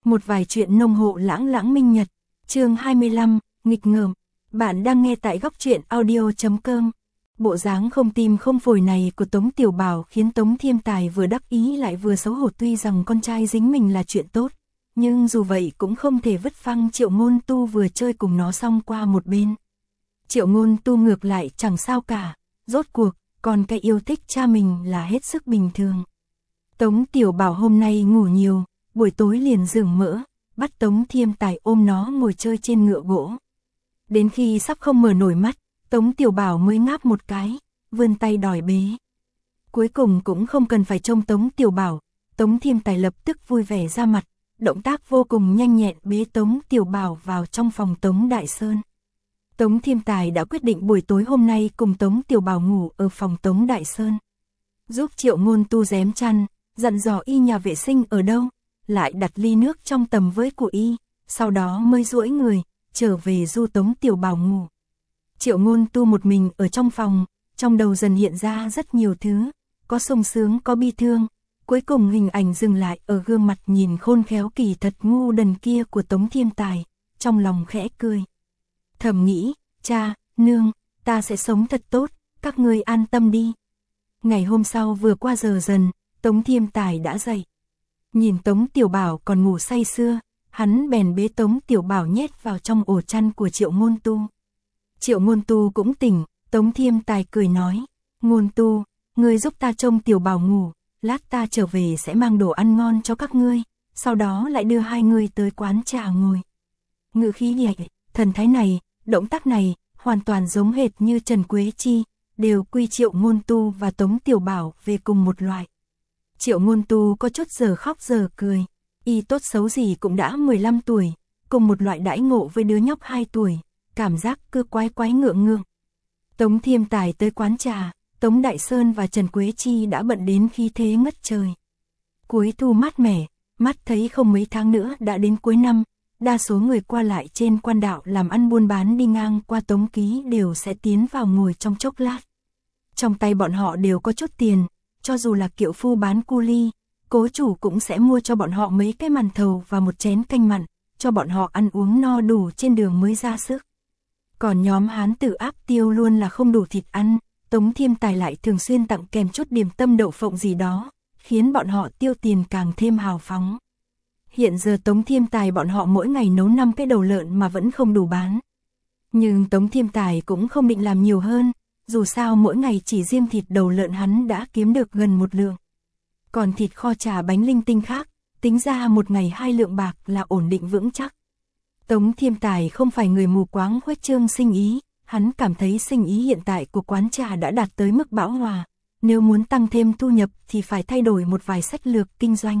Một vài chuyện nông hộ lãng lãng minh nhật, chương 25, nghịch ngợm. Bạn đang nghe tại góc truyện audio.com. Bộ dáng không tim không phổi này của Tống Tiểu Bảo khiến Tống Thiêm Tài vừa đắc ý lại vừa xấu hổ. Tuy rằng con trai dính mình là chuyện tốt, nhưng dù vậy cũng không thể vứt phăng Triệu Ngôn Tu vừa chơi cùng nó xong qua một bên. Triệu Ngôn Tu ngược lại chẳng sao cả, rốt cuộc, còn cái yêu thích cha mình là hết sức bình thường. Tống Tiểu Bảo hôm nay ngủ nhiều, buổi tối liền giường mỡ, bắt Tống Thiêm Tài ôm nó ngồi chơi trên ngựa gỗ. Đến khi sắp không mở nổi mắt, Tống Tiểu Bảo mới ngáp một cái, vươn tay đòi bế. Cuối cùng cũng không cần phải trông Tống Tiểu Bảo, Tống Thiêm Tài lập tức vui vẻ ra mặt, động tác vô cùng nhanh nhẹn bế Tống Tiểu Bảo vào trong phòng Tống Đại Sơn. Tống Thiêm Tài đã quyết định buổi tối hôm nay cùng Tống Tiểu Bảo ngủ ở phòng Tống Đại Sơn. Giúp Triệu Ngôn Tu rém chăn, dặn dò y nhà vệ sinh ở đâu, lại đặt ly nước trong tầm với của y, sau đó mới duỗi người, trở về du Tống Tiểu Bảo ngủ. Triệu Ngôn Tu một mình ở trong phòng, trong đầu dần hiện ra rất nhiều thứ, có sung sướng có bi thương, cuối cùng hình ảnh dừng lại ở gương mặt nhìn khôn khéo kỳ thật ngu đần kia của Tống Thiêm Tài, trong lòng khẽ cười. Thầm nghĩ, cha, nương, ta sẽ sống thật tốt, các ngươi an tâm đi. Ngày hôm sau vừa qua giờ dần, Tống Thiêm Tài đã dậy. Nhìn Tống Tiểu Bảo còn ngủ say sưa, hắn bèn bế Tống Tiểu Bảo nhét vào trong ổ chăn của Triệu Ngôn Tu. Triệu Ngôn Tu cũng tỉnh, Tống Thiêm Tài cười nói, Ngôn Tu, ngươi giúp ta trông Tiểu Bảo ngủ, lát ta trở về sẽ mang đồ ăn ngon cho các ngươi, sau đó lại đưa hai người tới quán trà ngồi. Ngữ khí nhẹ, thần thái này, động tác này, hoàn toàn giống hệt như Trần Quế Chi, đều quy Triệu Ngôn Tu và Tống Tiểu Bảo về cùng một loại. Triệu Ngôn Tu có chút giờ khóc giờ cười, y tốt xấu gì cũng đã 15 tuổi, cùng một loại đãi ngộ với đứa nhóc 2 tuổi, cảm giác cứ quái quái ngượng ngượng. Tống Thiêm Tài tới quán trà, Tống Đại Sơn và Trần Quế Chi đã bận đến khí thế ngất trời. Cuối thu mát mẻ, mắt thấy không mấy tháng nữa đã đến cuối năm, đa số người qua lại trên quan đạo làm ăn buôn bán đi ngang qua Tống Ký đều sẽ tiến vào ngồi trong chốc lát. Trong tay bọn họ đều có chút tiền, cho dù là kiệu phu bán cu ly, cố chủ cũng sẽ mua cho bọn họ mấy cái màn thầu và một chén canh mặn, cho bọn họ ăn uống no đủ trên đường mới ra sức. Còn nhóm hán tử áp tiêu luôn là không đủ thịt ăn, Tống Thiêm Tài lại thường xuyên tặng kèm chút điểm tâm đậu phộng gì đó, khiến bọn họ tiêu tiền càng thêm hào phóng. Hiện giờ Tống Thiêm Tài bọn họ mỗi ngày nấu 5 cái đầu lợn mà vẫn không đủ bán. Nhưng Tống Thiêm Tài cũng không định làm nhiều hơn, dù sao mỗi ngày chỉ riêng thịt đầu lợn hắn đã kiếm được gần 1 lượng. Còn thịt kho chả bánh linh tinh khác, tính ra một ngày 2 lượng bạc là ổn định vững chắc. Tống Thiêm Tài không phải người mù quáng khuếch trương sinh ý, hắn cảm thấy sinh ý hiện tại của quán trà đã đạt tới mức bão hòa, nếu muốn tăng thêm thu nhập thì phải thay đổi một vài sách lược kinh doanh.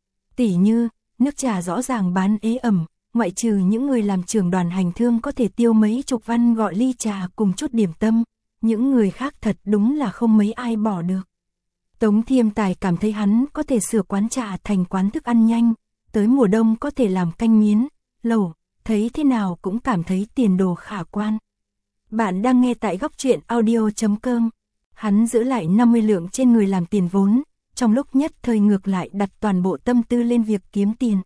Tỉ như, nước trà rõ ràng bán ế ẩm, ngoại trừ những người làm trưởng đoàn hành thương có thể tiêu mấy chục văn gọi ly trà cùng chút điểm tâm, những người khác thật đúng là không mấy ai bỏ được. Tống Thiêm Tài cảm thấy hắn có thể sửa quán trà thành quán thức ăn nhanh, tới mùa đông có thể làm canh miến, lẩu, thấy thế nào cũng cảm thấy tiền đồ khả quan. Bạn đang nghe tại góc truyện audio.com. Hắn giữ lại 50 lượng trên người làm tiền vốn, trong lúc nhất thời ngược lại đặt toàn bộ tâm tư lên việc kiếm tiền.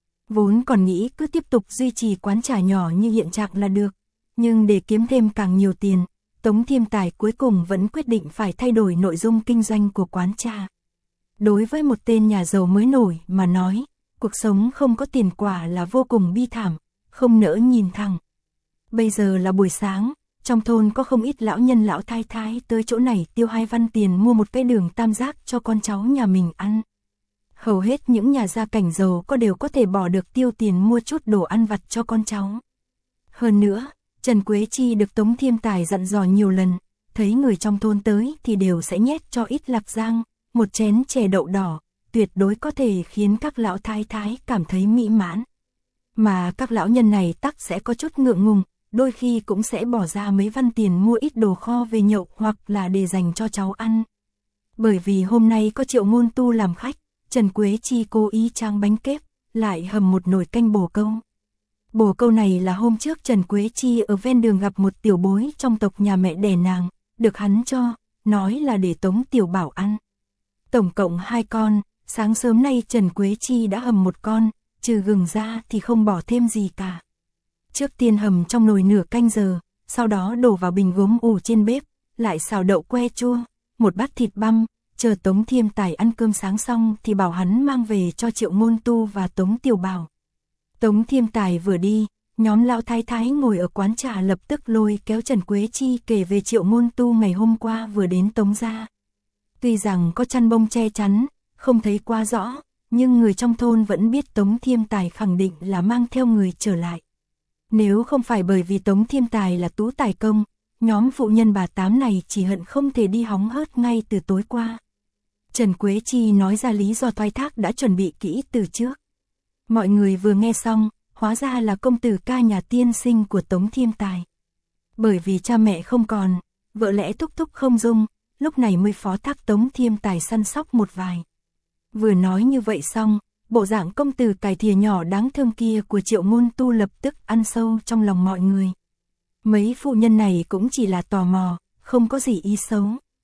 Vốn còn nghĩ cứ tiếp tục duy trì quán trà nhỏ như hiện trạng là được, nhưng để kiếm thêm càng nhiều tiền, Tống Thiêm Tài cuối cùng vẫn quyết định phải thay đổi nội dung kinh doanh của quán trà. Đối với một tên nhà giàu mới nổi mà nói, cuộc sống không có tiền quả là vô cùng bi thảm, không nỡ nhìn thẳng. Bây giờ là buổi sáng, trong thôn có không ít lão nhân lão thái thái tới chỗ này tiêu 2 văn tiền mua một cái đường tam giác cho con cháu nhà mình ăn. Hầu hết những nhà gia cảnh giàu có đều có thể bỏ được tiêu tiền mua chút đồ ăn vặt cho con cháu. Hơn nữa, Trần Quế Chi được Tống Thiêm Tài dặn dò nhiều lần, thấy người trong thôn tới thì đều sẽ nhét cho ít lạc giang, một chén chè đậu đỏ, tuyệt đối có thể khiến các lão thái thái cảm thấy mỹ mãn. Mà các lão nhân này tắc sẽ có chút ngượng ngùng, đôi khi cũng sẽ bỏ ra mấy văn tiền mua ít đồ kho về nhậu hoặc là để dành cho cháu ăn. Bởi vì hôm nay có Triệu Ngôn Tu làm khách, Trần Quế Chi cố ý trang bánh kép, lại hầm một nồi canh bồ câu. Bồ câu này là hôm trước Trần Quế Chi ở ven đường gặp một tiểu bối trong tộc nhà mẹ đẻ nàng, được hắn cho, nói là để Tống Tiểu Bảo ăn. Tổng cộng 2 con, sáng sớm nay Trần Quế Chi đã hầm 1 con, trừ gừng ra thì không bỏ thêm gì cả. Trước tiên hầm trong nồi nửa canh giờ, sau đó đổ vào bình gốm ủ trên bếp, lại xào đậu que chua, một bát thịt băm. Chờ Tống Thiêm Tài ăn cơm sáng xong thì bảo hắn mang về cho Triệu Ngôn Tu và Tống Tiểu Bảo. Tống Thiêm Tài vừa đi, nhóm lão thái thái ngồi ở quán trà lập tức lôi kéo Trần Quế Chi kể về Triệu Ngôn Tu ngày hôm qua vừa đến Tống gia. Tuy rằng có chăn bông che chắn, không thấy quá rõ, nhưng người trong thôn vẫn biết Tống Thiêm Tài khẳng định là mang theo người trở lại. Nếu không phải bởi vì Tống Thiêm Tài là tú tài công, nhóm phụ nhân bà Tám này chỉ hận không thể đi hóng hớt ngay từ tối qua. Trần Quế Chi nói ra lý do thoái thác đã chuẩn bị kỹ từ trước. Mọi người vừa nghe xong, hóa ra là công tử ca nhà tiên sinh của Tống Thiêm Tài. Bởi vì cha mẹ không còn, vợ lẽ thúc thúc không dung, lúc này mới phó thác Tống Thiêm Tài săn sóc một vài. Vừa nói như vậy xong, bộ dạng công tử cải thìa nhỏ đáng thương kia của Triệu Ngôn Tu lập tức ăn sâu trong lòng mọi người. Mấy phụ nhân này cũng chỉ là tò mò, không có gì ý xấu.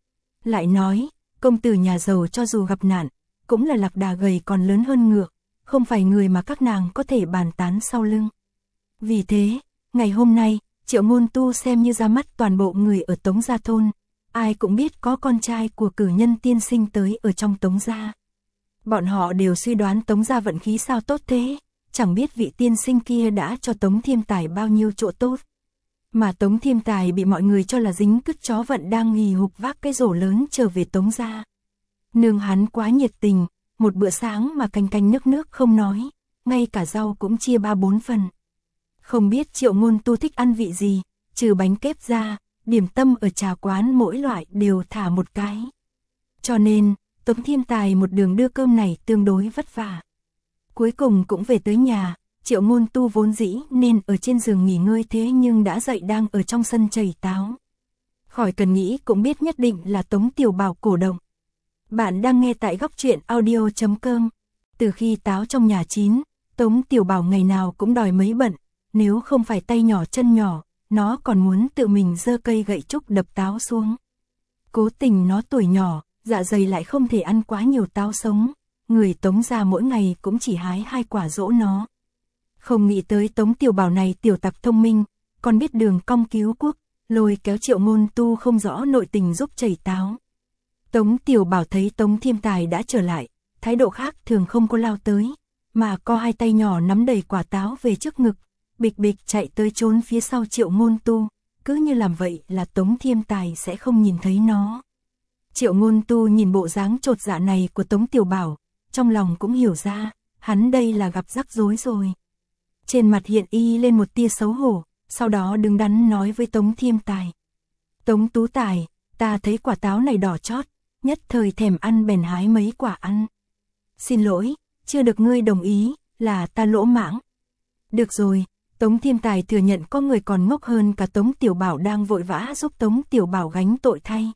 Lại nói, công tử nhà giàu cho dù gặp nạn, cũng là lạc đà gầy còn lớn hơn ngựa, không phải người mà các nàng có thể bàn tán sau lưng. Vì thế, ngày hôm nay, Triệu Ngôn Tu xem như ra mắt toàn bộ người ở Tống Gia thôn, ai cũng biết có con trai của cử nhân tiên sinh tới ở trong Tống Gia. Bọn họ đều suy đoán Tống Gia vận khí sao tốt thế, chẳng biết vị tiên sinh kia đã cho Tống Thiêm Tài bao nhiêu chỗ tốt. Mà Tống Thiêm Tài bị mọi người cho là dính cứt chó vận đang hì hục vác cái rổ lớn trở về Tống Gia. Nương hắn quá nhiệt tình, một bữa sáng mà canh canh nước không nói, ngay cả rau cũng chia 3-4 phần. Không biết Triệu Ngôn Tu thích ăn vị gì, trừ bánh kép ra, điểm tâm ở trà quán mỗi loại đều thả một cái. Cho nên, Tống Thiêm Tài một đường đưa cơm này tương đối vất vả. Cuối cùng cũng về tới nhà, Triệu Ngôn Tu vốn dĩ nên ở trên giường nghỉ ngơi thế nhưng đã dậy đang ở trong sân chảy táo. Khỏi cần nghĩ cũng biết nhất định là Tống Tiểu Bảo cổ động. Bạn đang nghe tại góc truyện audio.com. Từ khi táo trong nhà chín, Tống Tiểu Bảo ngày nào cũng đòi mấy bận, nếu không phải tay nhỏ chân nhỏ, nó còn muốn tự mình giơ cây gậy trúc đập táo xuống. Cố tình nó tuổi nhỏ, dạ dày lại không thể ăn quá nhiều táo sống, người Tống gia mỗi ngày cũng chỉ hái 2 quả dỗ nó. Không nghĩ tới Tống Tiểu Bảo này tiểu tặc thông minh, còn biết đường cong cứu quốc, lôi kéo Triệu Ngôn Tu không rõ nội tình giúp chảy táo. Tống Tiểu Bảo thấy Tống Thiêm Tài đã trở lại, thái độ khác thường không có lao tới, mà co 2 tay nhỏ nắm đầy quả táo về trước ngực, bịch bịch chạy tới trốn phía sau Triệu Ngôn Tu, cứ như làm vậy là Tống Thiêm Tài sẽ không nhìn thấy nó. Triệu Ngôn Tu nhìn bộ dáng chột dạ này của Tống Tiểu Bảo, trong lòng cũng hiểu ra, hắn đây là gặp rắc rối rồi. Trên mặt hiện y lên một tia xấu hổ, sau đó đứng đắn nói với Tống Thiêm Tài. Tống Tú Tài, ta thấy quả táo này đỏ chót, nhất thời thèm ăn bèn hái mấy quả ăn. Xin lỗi, chưa được ngươi đồng ý, là ta lỗ mãng. Được rồi, Tống Thiêm Tài thừa nhận có người còn ngốc hơn cả Tống Tiểu Bảo đang vội vã giúp Tống Tiểu Bảo gánh tội thay.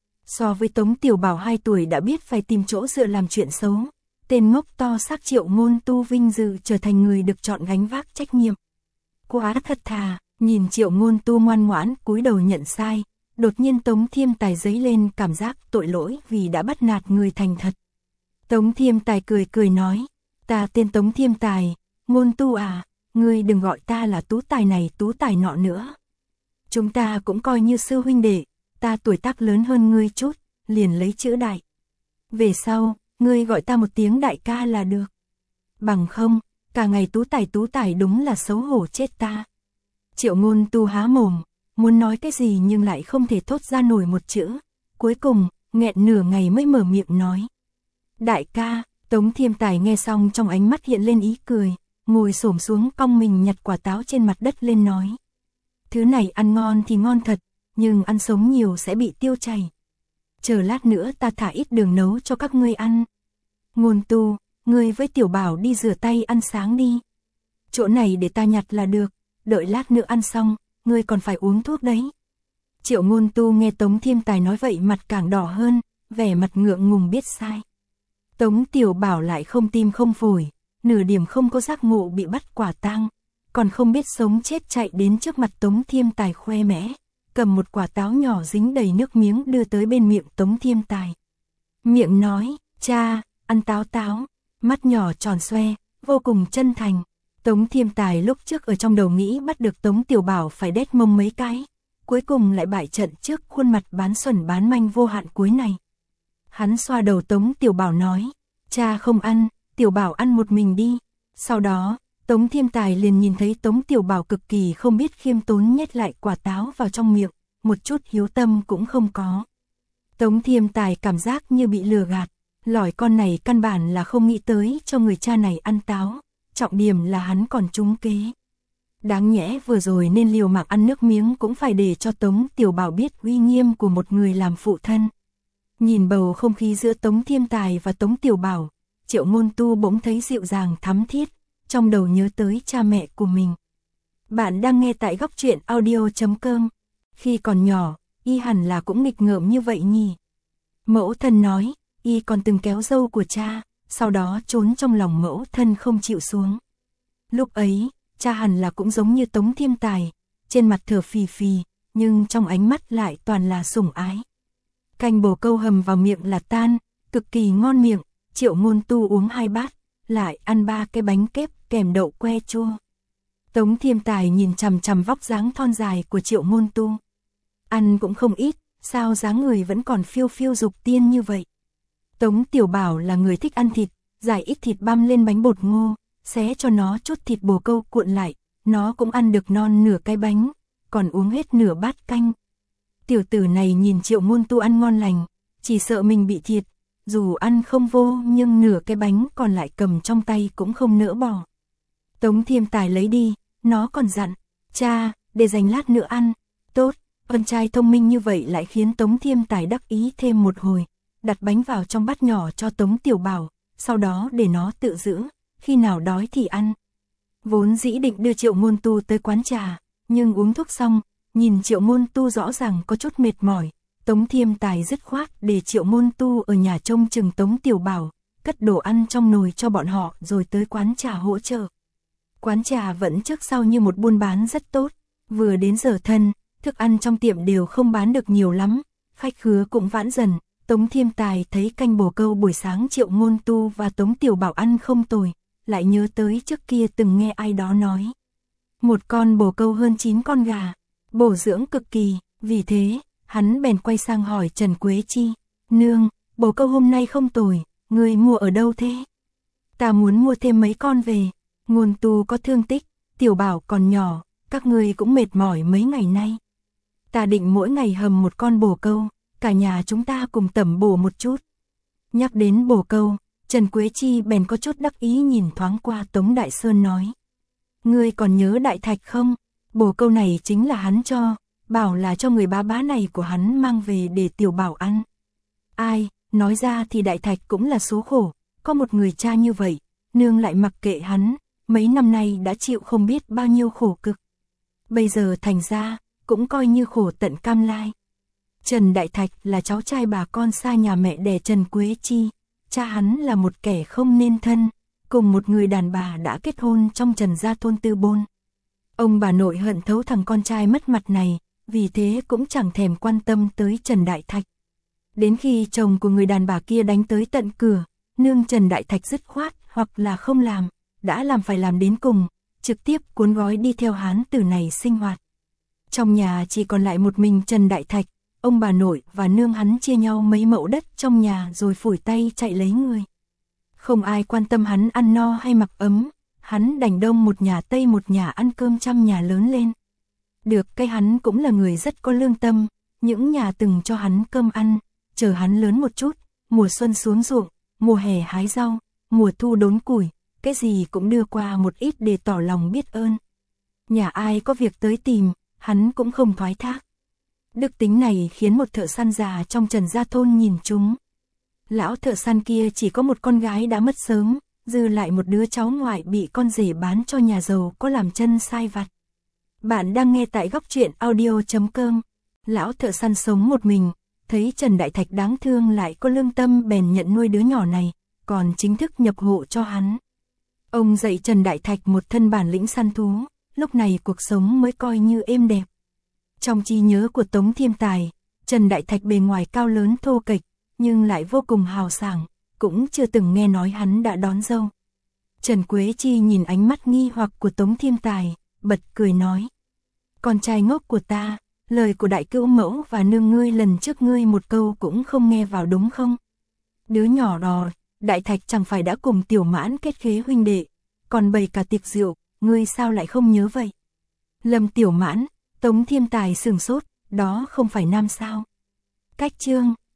So với Tống Tiểu Bảo 2 tuổi đã biết phải tìm chỗ dựa làm chuyện xấu, tên ngốc to xác Triệu Ngôn Tu vinh dự trở thành người được chọn gánh vác trách nhiệm. Quá thật thà, nhìn Triệu Ngôn Tu ngoan ngoãn cúi đầu nhận sai, đột nhiên Tống Thiêm Tài dấy lên cảm giác tội lỗi vì đã bắt nạt người thành thật. Tống Thiêm Tài cười cười nói, ta tên Tống Thiêm Tài, Ngôn Tu à, ngươi đừng gọi ta là Tú Tài này Tú Tài nọ nữa. Chúng ta cũng coi như sư huynh đệ, ta tuổi tác lớn hơn ngươi chút, liền lấy chữ đại. Về sau, ngươi gọi ta một tiếng đại ca là được. Bằng không, cả ngày Tú Tài đúng là xấu hổ chết ta. Triệu Ngôn Tu há mồm, muốn nói cái gì nhưng lại không thể thốt ra nổi một chữ. Cuối cùng, nghẹn nửa ngày mới mở miệng nói. Đại ca, Tống Thiêm Tài nghe xong trong ánh mắt hiện lên ý cười, ngồi xổm xuống cong mình nhặt quả táo trên mặt đất lên nói. Thứ này ăn ngon thì ngon thật, nhưng ăn sống nhiều sẽ bị tiêu chảy. Chờ lát nữa ta thả ít đường nấu cho các ngươi ăn. Ngôn Tu, ngươi với Tiểu Bảo đi rửa tay ăn sáng đi. Chỗ này để ta nhặt là được, đợi lát nữa ăn xong, ngươi còn phải uống thuốc đấy. Triệu Ngôn Tu nghe Tống Thiêm Tài nói vậy mặt càng đỏ hơn, vẻ mặt ngượng ngùng biết sai. Tống Tiểu Bảo lại không tim không phổi, nửa điểm không có giác ngộ bị bắt quả tang, còn không biết sống chết chạy đến trước mặt Tống Thiêm Tài khoe mẽ, cầm một quả táo nhỏ dính đầy nước miếng đưa tới bên miệng Tống Thiêm Tài. Miệng nói, cha, ăn táo táo, mắt nhỏ tròn xoe, vô cùng chân thành. Tống Thiêm Tài lúc trước ở trong đầu nghĩ bắt được Tống Tiểu Bảo phải đét mông mấy cái, cuối cùng lại bại trận trước khuôn mặt bán xuẩn bán manh vô hạn cuối này. Hắn xoa đầu Tống Tiểu Bảo nói, cha không ăn, Tiểu Bảo ăn một mình đi. Sau đó, Tống Thiêm Tài liền nhìn thấy Tống Tiểu Bảo cực kỳ không biết khiêm tốn nhét lại quả táo vào trong miệng, một chút hiếu tâm cũng không có. Tống Thiêm Tài cảm giác như bị lừa gạt, lỏi con này căn bản là không nghĩ tới cho người cha này ăn táo, trọng điểm là hắn còn trúng kế. Đáng nhẽ vừa rồi nên liều mạng ăn nước miếng cũng phải để cho Tống Tiểu Bảo biết uy nghiêm của một người làm phụ thân. Nhìn bầu không khí giữa Tống Thiêm Tài và Tống Tiểu Bảo, Triệu Ngôn Tu bỗng thấy dịu dàng thắm thiết, trong đầu nhớ tới cha mẹ của mình. Bạn đang nghe tại góc truyện audio.com. Khi còn nhỏ, y hẳn là cũng nghịch ngợm như vậy nhỉ. Mẫu thân nói, y còn từng kéo râu của cha, sau đó trốn trong lòng mẫu thân không chịu xuống. Lúc ấy, cha hẳn là cũng giống như Tống Thiêm Tài, trên mặt thở phì phì, nhưng trong ánh mắt lại toàn là sủng ái. Canh bồ câu hầm vào miệng là tan, cực kỳ ngon miệng, Triệu Ngôn Tu uống 2 bát, lại ăn 3 cái bánh kép kèm đậu que chua. Tống Thiêm Tài nhìn chằm chằm vóc dáng thon dài của Triệu Ngôn Tu. Ăn cũng không ít, sao dáng người vẫn còn phiêu phiêu dục tiên như vậy. Tống Tiểu Bảo là người thích ăn thịt, giải ít thịt băm lên bánh bột ngô, xé cho nó chút thịt bồ câu cuộn lại, nó cũng ăn được non nửa cái bánh, còn uống hết nửa bát canh. Tiểu tử này nhìn Triệu Ngôn Tu ăn ngon lành, chỉ sợ mình bị thiệt, dù ăn không vô nhưng nửa cái bánh còn lại cầm trong tay cũng không nỡ bỏ. Tống Thiêm Tài lấy đi, nó còn dặn, cha, để dành lát nữa ăn. Tốt, con trai thông minh như vậy lại khiến Tống Thiêm Tài đắc ý thêm một hồi, đặt bánh vào trong bát nhỏ cho Tống Tiểu Bảo, sau đó để nó tự giữ, khi nào đói thì ăn. Vốn dĩ định đưa Triệu Ngôn Tu tới quán trà, nhưng uống thuốc xong, nhìn Triệu Ngôn Tu rõ ràng có chút mệt mỏi, Tống Thiêm Tài dứt khoát để Triệu Ngôn Tu ở nhà trông chừng Tống Tiểu Bảo, cất đồ ăn trong nồi cho bọn họ rồi tới quán trà hỗ trợ. Quán trà vẫn trước sau như một buôn bán rất tốt, vừa đến giờ thân, thức ăn trong tiệm đều không bán được nhiều lắm, khách khứa cũng vãn dần. Tống Thiêm Tài thấy canh bồ câu buổi sáng Triệu Ngôn Tu và Tống Tiểu Bảo ăn không tồi, lại nhớ tới trước kia từng nghe ai đó nói. Một con bồ câu hơn 9 con gà, bổ dưỡng cực kỳ, vì thế, hắn bèn quay sang hỏi Trần Quế Chi, nương, bồ câu hôm nay không tồi, người mua ở đâu thế? Ta muốn mua thêm mấy con về, Ngôn Tu có thương tích, Tiểu Bảo còn nhỏ, các ngươi cũng mệt mỏi mấy ngày nay. Ta định mỗi ngày hầm một con bồ câu, cả nhà chúng ta cùng tẩm bổ một chút. Nhắc đến bồ câu, Trần Quế Chi bèn có chút đắc ý nhìn thoáng qua Tống Đại Sơn nói. Ngươi còn nhớ Đại Thạch không? Bồ câu này chính là hắn cho, bảo là cho người bá bá này của hắn mang về để Tiểu Bảo ăn. Ai, nói ra thì Đại Thạch cũng là số khổ, có một người cha như vậy, nương lại mặc kệ hắn, mấy năm nay đã chịu không biết bao nhiêu khổ cực. Bây giờ thành ra, cũng coi như khổ tận cam lai. Trần Đại Thạch là cháu trai bà con xa nhà mẹ đẻ Trần Quế Chi, cha hắn là một kẻ không nên thân, cùng một người đàn bà đã kết hôn trong Trần gia thôn Tư Bôn. Ông bà nội hận thấu thằng con trai mất mặt này, vì thế cũng chẳng thèm quan tâm tới Trần Đại Thạch. Đến khi chồng của người đàn bà kia đánh tới tận cửa, nương Trần Đại Thạch dứt khoát hoặc là không làm, đã làm phải làm đến cùng, trực tiếp cuốn gói đi theo hán tử này sinh hoạt. Trong nhà chỉ còn lại một mình Trần Đại Thạch, ông bà nội và nương hắn chia nhau mấy mẫu đất trong nhà rồi phủi tay chạy lấy người. Không ai quan tâm hắn ăn no hay mặc ấm, hắn đành đông một nhà tây một nhà ăn cơm trăm nhà lớn lên. Được cái hắn cũng là người rất có lương tâm, những nhà từng cho hắn cơm ăn, chờ hắn lớn một chút, mùa xuân xuống ruộng, mùa hè hái rau, mùa thu đốn củi, cái gì cũng đưa qua một ít để tỏ lòng biết ơn. Nhà ai có việc tới tìm, hắn cũng không thoái thác. Đức tính này khiến một thợ săn già trong Trần gia thôn nhìn chúng. Lão thợ săn kia chỉ có một con gái đã mất sớm, dư lại một đứa cháu ngoại bị con rể bán cho nhà giàu có làm chân sai vặt. Bạn đang nghe tại góc truyện audio.com. Lão thợ săn sống một mình, thấy Trần Đại Thạch đáng thương lại có lương tâm bèn nhận nuôi đứa nhỏ này, còn chính thức nhập hộ cho hắn. Ông dạy Trần Đại Thạch một thân bản lĩnh săn thú, lúc này cuộc sống mới coi như êm đẹp. Trong trí nhớ của Tống Thiêm Tài, Trần Đại Thạch bề ngoài cao lớn thô kệch, nhưng lại vô cùng hào sảng, cũng chưa từng nghe nói hắn đã đón dâu. Trần Quế Chi nhìn ánh mắt nghi hoặc của Tống Thiêm Tài, bật cười nói. Con trai ngốc của ta, lời của đại cữu mẫu và nương ngươi lần trước ngươi một câu cũng không nghe vào đúng không? Đứa nhỏ đò, Đại Thạch chẳng phải đã cùng Tiểu Mãn kết khế huynh đệ, còn bày cả tiệc rượu, ngươi sao lại không nhớ vậy? Lâm Tiểu Mãn, Tống Thiêm Tài sửng sốt, đó không phải nam sao? Cách chương